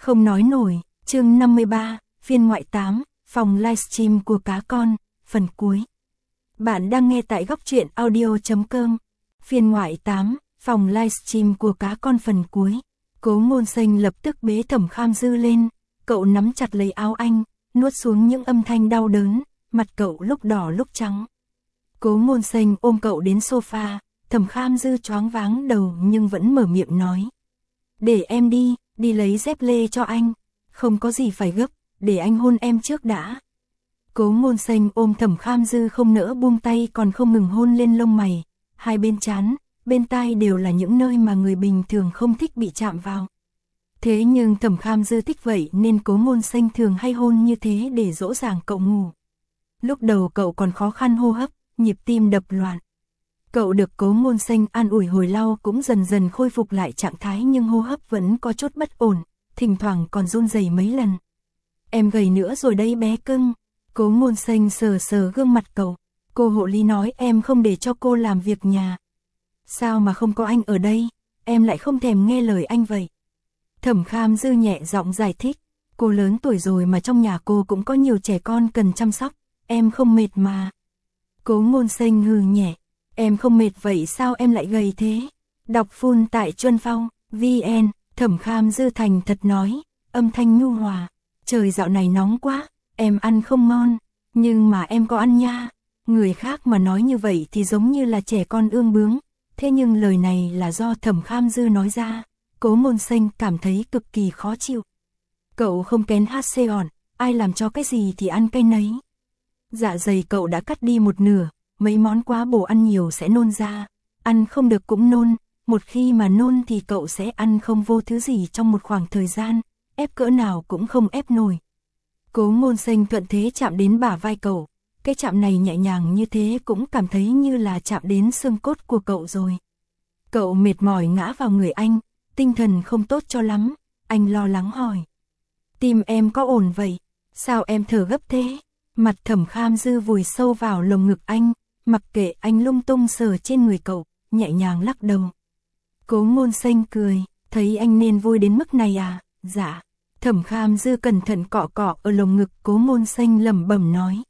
Không nói nổi, chương 53, phiên ngoại 8, phòng livestream của cá con, phần cuối. Bạn đang nghe tại góc truyện audio.com. Phiên ngoại 8, phòng livestream của cá con phần cuối. Cố Ngôn Xanh lập tức bế Thẩm Kham Dư lên, cậu nắm chặt lấy áo anh, nuốt xuống những âm thanh đau đớn, mặt cậu lúc đỏ lúc trắng. Cố Ngôn Xanh ôm cậu đến sofa, Thẩm Kham Dư choáng váng đầu nhưng vẫn mở miệng nói. Để em đi, đi lấy dép lê cho anh, không có gì phải gấp, để anh hôn em trước đã. Cố Ngôn Xanh ôm Thẩm Kham Dư không nỡ buông tay còn không ngừng hôn lên lông mày, hai bên trán, bên tai đều là những nơi mà người bình thường không thích bị chạm vào. Thế nhưng Thẩm Kham Dư thích vậy nên Cố Ngôn Xanh thường hay hôn như thế để dỗ dàng cậu ngủ. Lúc đầu cậu còn khó khăn hô hấp, nhịp tim đập loạn. Cậu được Cố Ngôn Xanh an ủi hồi lâu cũng dần dần khôi phục lại trạng thái nhưng hô hấp vẫn có chút bất ổn, thỉnh thoảng còn run rẩy mấy lần. Em gầy nữa rồi đây bé cưng. Cố Ngôn Xanh sờ sờ gương mặt cậu. Cô hộ lý nói em không để cho cô làm việc nhà. Sao mà không có anh ở đây, em lại không thèm nghe lời anh vậy? Thẩm Kham Dư nhẹ giọng giải thích. Cô lớn tuổi rồi mà trong nhà cô cũng có nhiều trẻ con cần chăm sóc, em không mệt mà. Cố Ngôn Xanh hừ nhẹ. Em không mệt vậy sao em lại gầy thế? Đọc full tại Chuân Phong, VN, Thẩm Kham Dư thành thật nói, âm thanh nhu hòa. Trời dạo này nóng quá, em ăn không ngon, nhưng mà em có ăn nha. Người khác mà nói như vậy thì giống như là trẻ con ương bướng, thế nhưng lời này là do Thẩm Kham Dư nói ra, Cố Ngôn Xanh cảm thấy cực kỳ khó chịu. Cậu không kén hát xê ỏn, ai làm cho cái gì thì ăn cái nấy. Dạ dày cậu đã cắt đi một nửa, mấy món quá bổ ăn nhiều sẽ nôn ra, ăn không được cũng nôn, một khi mà nôn thì cậu sẽ ăn không vô thứ gì trong một khoảng thời gian, ép cỡ nào cũng không ép nổi. Cố Ngôn Xanh thuận thế chạm đến bả vai cậu, cái chạm này nhẹ nhàng như thế cũng cảm thấy như là chạm đến xương cốt của cậu rồi. Cậu mệt mỏi ngã vào người anh, tinh thần không tốt cho lắm, anh lo lắng hỏi. Tim em có ổn vậy? Sao em thở gấp thế? Mặt Thẩm Kham Dư vùi sâu vào lồng ngực anh, mặc kệ anh lung tung sờ trên người cậu, nhẹ nhàng lắc đầu. Cố Ngôn Xanh cười, thấy anh nên vui đến mức này à? Dạ. Thẩm Kham Dư cẩn thận cọ cọ ở lồng ngực Cố Ngôn Xanh lẩm bẩm nói.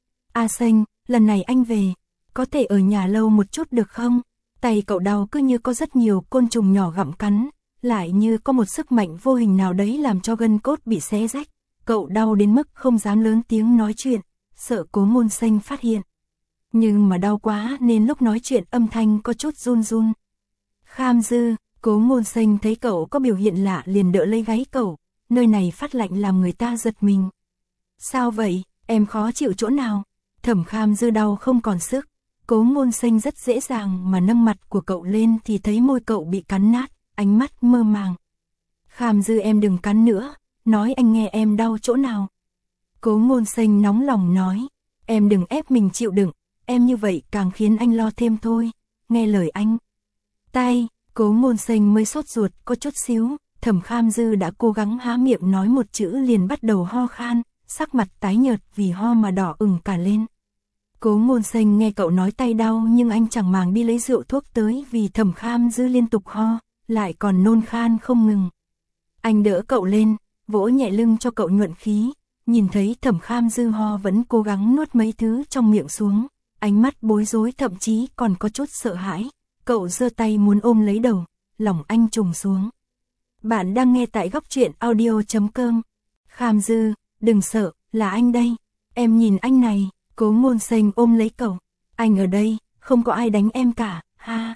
A Xanh, lần này anh về, có thể ở nhà lâu một chút được không? Tay cậu đau cứ như có rất nhiều côn trùng nhỏ gặm cắn, lại như có một sức mạnh vô hình nào đấy làm cho gân cốt bị xé rách. Cậu đau đến mức không dám lớn tiếng nói chuyện, sợ Cố Ngôn Xanh phát hiện. Nhưng mà đau quá nên lúc nói chuyện âm thanh có chút run run. Kham Dư, Cố Ngôn Xanh thấy cậu có biểu hiện lạ liền đỡ lấy gáy cậu, nơi này phát lạnh làm người ta giật mình. Sao vậy, em khó chịu chỗ nào? Thẩm Kham Dư đau không còn sức, Cố Ngôn Xanh rất dễ dàng mà nâng mặt của cậu lên thì thấy môi cậu bị cắn nát, ánh mắt mơ màng. Kham Dư em đừng cắn nữa, nói anh nghe em đau chỗ nào. Cố Ngôn Xanh nóng lòng nói, em đừng ép mình chịu đựng, em như vậy càng khiến anh lo thêm thôi, nghe lời anh. Tay, Cố Ngôn Xanh mới sốt ruột có chút xíu, Thẩm Kham Dư đã cố gắng há miệng nói một chữ liền bắt đầu ho khan, sắc mặt tái nhợt vì ho mà đỏ ửng cả lên. Cố Ngôn Xanh nghe cậu nói tay đau nhưng anh chẳng màng đi lấy rượu thuốc tới vì Thẩm Kham Dư liên tục ho, lại còn nôn khan không ngừng. Anh đỡ cậu lên, vỗ nhẹ lưng cho cậu nhuận khí, nhìn thấy Thẩm Kham Dư ho vẫn cố gắng nuốt mấy thứ trong miệng xuống, ánh mắt bối rối thậm chí còn có chút sợ hãi, cậu giơ tay muốn ôm lấy đầu, lòng anh trùng xuống. Bạn đang nghe tại góc truyện audio.com. Kham Dư, đừng sợ, là anh đây, em nhìn anh này. Cố Ngôn Xanh ôm lấy cậu, anh ở đây, không có ai đánh em cả, ha.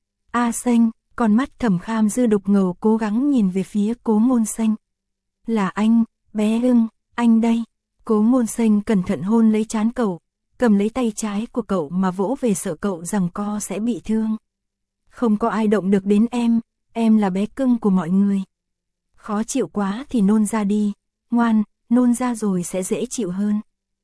A Xanh, con mắt Thẩm Kham Dư đục ngầu cố gắng nhìn về phía Cố Ngôn Xanh. Là anh, bé ưng, anh đây. Cố Ngôn Xanh cẩn thận hôn lấy trán cậu, cầm lấy tay trái của cậu mà vỗ về sợ cậu giằng co sẽ bị thương. Không có ai động được đến em là bé cưng của mọi người. Khó chịu quá thì nôn ra đi, ngoan, nôn ra rồi sẽ dễ chịu hơn.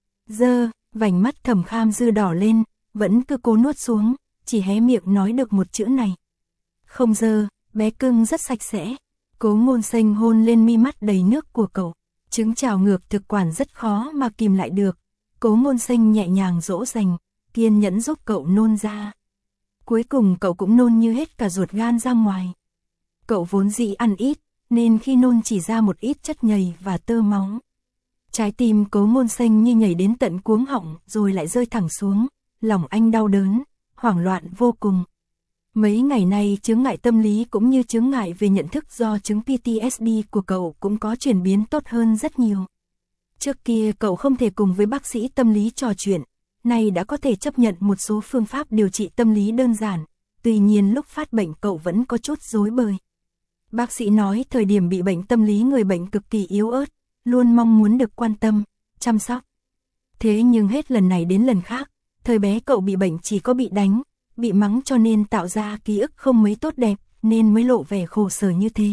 Vành mắt Thẩm Kham Dư đỏ lên, vẫn cứ cố nuốt xuống, chỉ hé miệng nói được một chữ này. Không bé cưng rất sạch sẽ. Cố Ngôn Xanh hôn lên mi mắt đầy nước của cậu, trứng trào ngược thực quản rất khó mà kìm lại được. Cố Ngôn Xanh nhẹ nhàng dỗ dành, kiên nhẫn giúp cậu nôn ra. Cuối cùng cậu cũng nôn như hết cả ruột gan ra ngoài. Cậu vốn dĩ ăn ít, nên khi nôn chỉ ra một ít chất nhầy và tơ máu. Trái tim Cố Ngôn Xanh như nhảy đến tận cuống họng rồi lại rơi thẳng xuống, lòng anh đau đớn, hoảng loạn vô cùng. Mấy ngày nay chướng ngại tâm lý cũng như chướng ngại về nhận thức do chứng PTSD của cậu cũng có chuyển biến tốt hơn rất nhiều. Trước kia cậu không thể cùng với bác sĩ tâm lý trò chuyện, nay đã có thể chấp nhận một số phương pháp điều trị tâm lý đơn giản, tuy nhiên lúc phát bệnh cậu vẫn có chút rối bời. Bác sĩ nói thời điểm bị bệnh tâm lý người bệnh cực kỳ yếu ớt, luôn mong muốn được quan tâm, chăm sóc. Thế nhưng hết lần này đến lần khác, thời bé cậu bị bệnh chỉ có bị đánh, bị mắng cho nên tạo ra ký ức không mấy tốt đẹp, nên mới lộ vẻ khổ sở như thế.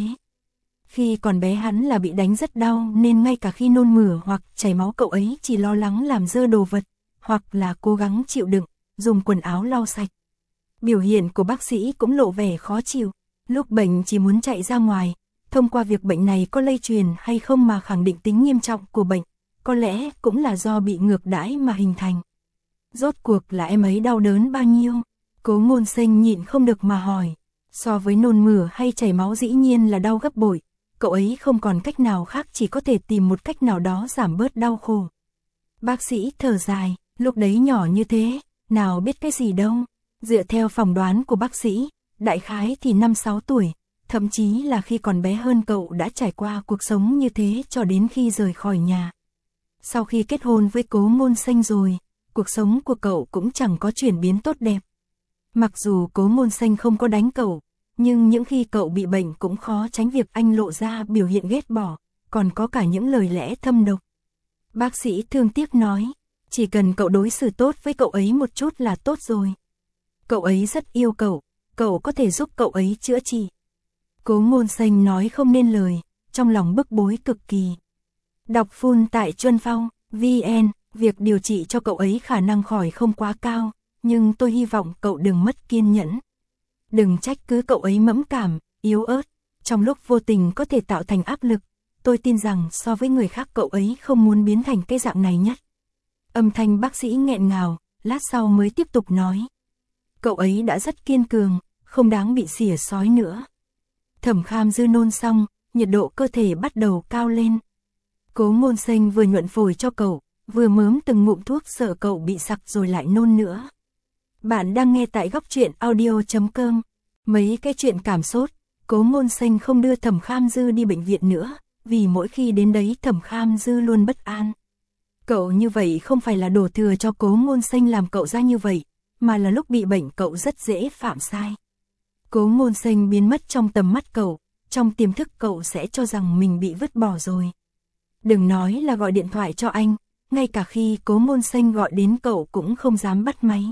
Khi còn bé hắn là bị đánh rất đau nên ngay cả khi nôn mửa hoặc chảy máu cậu ấy chỉ lo lắng làm dơ đồ vật, hoặc là cố gắng chịu đựng, dùng quần áo lau sạch. Biểu hiện của bác sĩ cũng lộ vẻ khó chịu, lúc bệnh chỉ muốn chạy ra ngoài, thông qua việc bệnh này có lây truyền hay không mà khẳng định tính nghiêm trọng của bệnh, có lẽ cũng là do bị ngược đãi mà hình thành. Rốt cuộc là em ấy đau đớn bao nhiêu? Cố Ngôn Xanh nhịn không được mà hỏi. So với nôn mửa hay chảy máu dĩ nhiên là đau gấp bội, cậu ấy không còn cách nào khác chỉ có thể tìm một cách nào đó giảm bớt đau khổ. Bác sĩ thở dài, lúc đấy nhỏ như thế, nào biết cái gì đâu. Dựa theo phỏng đoán của bác sĩ, đại khái thì 5-6 tuổi, thậm chí là khi còn bé hơn cậu đã trải qua cuộc sống như thế cho đến khi rời khỏi nhà. Sau khi kết hôn với Cố Ngôn Xanh rồi, cuộc sống của cậu cũng chẳng có chuyển biến tốt đẹp. Mặc dù Cố Ngôn Xanh không có đánh cậu, nhưng những khi cậu bị bệnh cũng khó tránh việc anh lộ ra biểu hiện ghét bỏ, còn có cả những lời lẽ thâm độc. Bác sĩ thương tiếc nói, chỉ cần cậu đối xử tốt với cậu ấy một chút là tốt rồi. Cậu ấy rất yêu cậu có thể giúp cậu ấy chữa trị. Cố Ngôn Xanh nói không nên lời, trong lòng bức bối cực kỳ. Đọc full tại Chuân Phong, VN, việc điều trị cho cậu ấy khả năng khỏi không quá cao, nhưng tôi hy vọng cậu đừng mất kiên nhẫn. Đừng trách cứ cậu ấy mẫn cảm, yếu ớt, trong lúc vô tình có thể tạo thành áp lực. Tôi tin rằng so với người khác cậu ấy không muốn biến thành cái dạng này nhất. Âm thanh bác sĩ nghẹn ngào, lát sau mới tiếp tục nói. Cậu ấy đã rất kiên cường, không đáng bị xỉa xói nữa. Thẩm Kham Dư nôn xong, nhiệt độ cơ thể bắt đầu cao lên. Cố Ngôn Xanh vừa nhuận phổi cho cậu, vừa mớm từng ngụm thuốc sợ cậu bị sặc rồi lại nôn nữa. Bạn đang nghe tại Góc Truyện Audio.com. Mấy cái chuyện cảm sốt, Cố Ngôn Xanh không đưa Thẩm Kham Dư đi bệnh viện nữa, vì mỗi khi đến đấy Thẩm Kham Dư luôn bất an. Cậu như vậy không phải là đổ thừa cho Cố Ngôn Xanh làm cậu ra như vậy, mà là lúc bị bệnh cậu rất dễ phạm sai. Cố Ngôn Xanh biến mất trong tầm mắt cậu, trong tiềm thức cậu sẽ cho rằng mình bị vứt bỏ rồi. Đừng nói là gọi điện thoại cho anh, ngay cả khi Cố Ngôn Xanh gọi đến cậu cũng không dám bắt máy.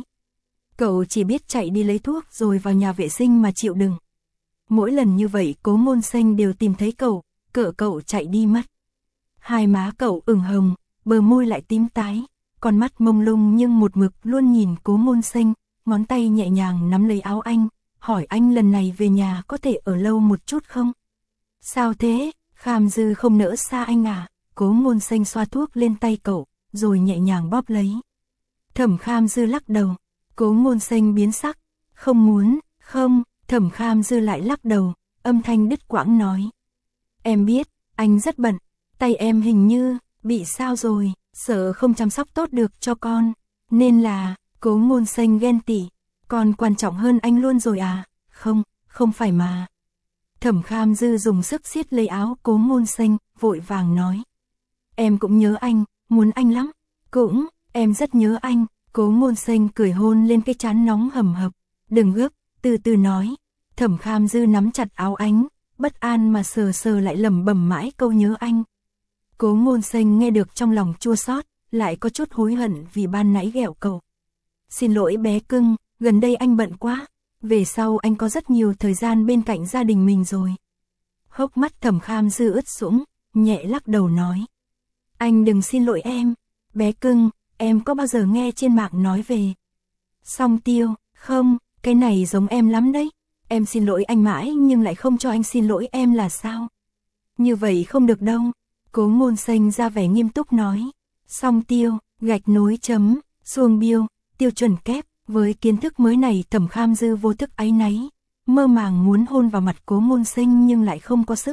Cậu chỉ biết chạy đi lấy thuốc rồi vào nhà vệ sinh mà chịu đựng. Mỗi lần như vậy Cố Ngôn Xanh đều tìm thấy cậu, cỡ cậu chạy đi mất. Hai má cậu ửng hồng, bờ môi lại tím tái, con mắt mông lung nhưng một mực luôn nhìn Cố Ngôn Xanh, ngón tay nhẹ nhàng nắm lấy áo anh, hỏi anh lần này về nhà có thể ở lâu một chút không? Sao thế, Kham Dư không nỡ xa anh à? Cố Ngôn Xanh xoa thuốc lên tay cậu, rồi nhẹ nhàng bóp lấy. Thẩm Kham Dư lắc đầu, Cố Ngôn Xanh biến sắc, không muốn, không, Thẩm Kham Dư lại lắc đầu, âm thanh đứt quãng nói. Em biết, anh rất bận, tay em hình như, bị sao rồi, sợ không chăm sóc tốt được cho con, nên là, Cố Ngôn Xanh ghen tị, con quan trọng hơn anh luôn rồi à, không phải mà. Thẩm Kham Dư dùng sức siết lấy áo Cố Ngôn Xanh, vội vàng nói. Em cũng nhớ anh, muốn anh lắm, cũng, em rất nhớ anh. Cố Ngôn Xanh cười hôn lên cái trán nóng hầm hập, đừng gấp, từ từ nói. Thẩm Kham Dư nắm chặt áo anh, bất an mà sờ sờ lại lẩm bẩm mãi câu nhớ anh. Cố Ngôn Xanh nghe được trong lòng chua xót, lại có chút hối hận vì ban nãy ghẹo cậu. Xin lỗi bé cưng, gần đây anh bận quá, về sau anh có rất nhiều thời gian bên cạnh gia đình mình rồi. Hốc mắt Thẩm Kham Dư ướt sũng, nhẹ lắc đầu nói. Anh đừng xin lỗi em, bé cưng, em có bao giờ nghe trên mạng nói về Song Tiêu, không, cái này giống em lắm đấy. Em xin lỗi anh mãi nhưng lại không cho anh xin lỗi em là sao? Như vậy không được đâu. Cố Ngôn Xanh ra vẻ nghiêm túc nói. Song Tiêu, gạch nối chấm, xuông biêu, tiêu chuẩn kép. Với kiến thức mới này Thẩm Kham Dư vô thức áy náy, mơ màng muốn hôn vào mặt Cố Ngôn Xanh nhưng lại không có sức,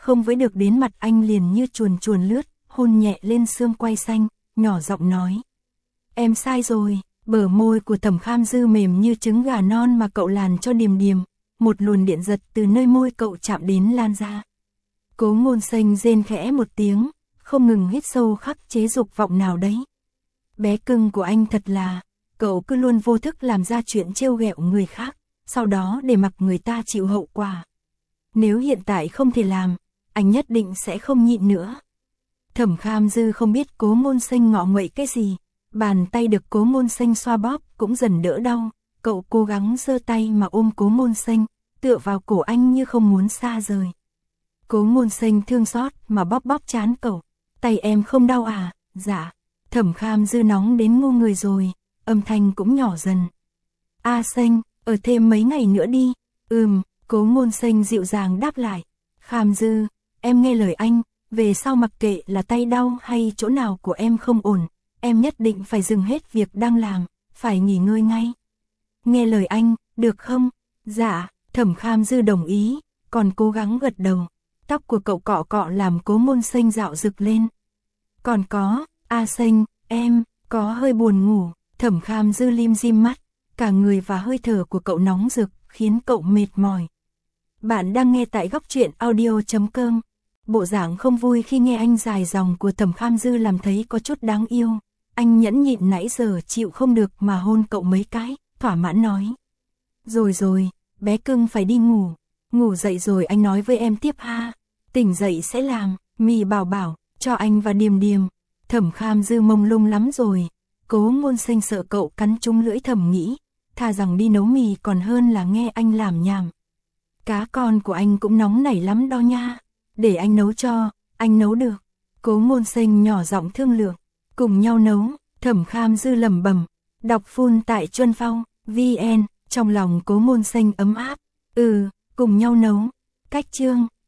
không với được đến mặt anh liền như chuồn chuồn lướt, hôn nhẹ lên xương quai xanh, nhỏ giọng nói. Em sai rồi, bờ môi của Thẩm Kham Dư mềm như trứng gà non mà cậu làn cho Điềm Điềm, một luồng điện giật từ nơi môi cậu chạm đến lan ra. Cố Ngôn Xanh rên khẽ một tiếng, không ngừng hít sâu khắc chế dục vọng nào đấy. Bé cưng của anh thật là, cậu cứ luôn vô thức làm ra chuyện trêu ghẹo người khác, sau đó để mặc người ta chịu hậu quả. Nếu hiện tại không thể làm, anh nhất định sẽ không nhịn nữa. Thẩm Kham Dư không biết Cố Ngôn Xanh ngọ nguậy cái gì, bàn tay được Cố Ngôn Xanh xoa bóp cũng dần đỡ đau, cậu cố gắng giơ tay mà ôm Cố Ngôn Xanh, tựa vào cổ anh như không muốn xa rời. Cố Ngôn Xanh thương xót mà bóp bóp trán cậu, tay em không đau à? Dạ. Thẩm Kham Dư nóng đến ngu người rồi, âm thanh cũng nhỏ dần. A Xanh, ở thêm mấy ngày nữa đi. Cố Ngôn Xanh dịu dàng đáp lại. Kham Dư, em nghe lời anh, về sau mặc kệ là tay đau hay chỗ nào của em không ổn, em nhất định phải dừng hết việc đang làm, phải nghỉ ngơi ngay. Nghe lời anh, được không? Dạ, Thẩm Kham Dư đồng ý, còn cố gắng gật đầu. Tóc của cậu cọ cọ làm Cố Ngôn Xanh dạo rực lên. Còn có, A Xanh, em, có hơi buồn ngủ. Thẩm Kham Dư lim dim mắt, cả người và hơi thở của cậu nóng rực, khiến cậu mệt mỏi. Bạn đang nghe tại góc truyện audio.com. Bộ dạng không vui khi nghe anh dài dòng của Thẩm Kham Dư làm thấy có chút đáng yêu. Anh nhẫn nhịn nãy giờ chịu không được mà hôn cậu mấy cái, thỏa mãn nói. Rồi, bé cưng phải đi ngủ. Ngủ dậy rồi anh nói với em tiếp ha. Tỉnh dậy sẽ làm, mì bảo, cho anh và Điềm Điềm. Thẩm Kham Dư mông lung lắm rồi. Cố Ngôn Xanh sợ cậu cắn trúng lưỡi thầm nghĩ, thà rằng đi nấu mì còn hơn là nghe anh làm nhảm. Cá con của anh cũng nóng nảy lắm đó nha. Để anh nấu cho, anh nấu được. Cố Ngôn Xanh nhỏ giọng thương lượng. Cùng nhau nấu, Thẩm Kham Dư lẩm bẩm. Đọc full tại Chuân Phong, VN, trong lòng Cố Ngôn Xanh ấm áp. Cùng nhau nấu. Cách chương.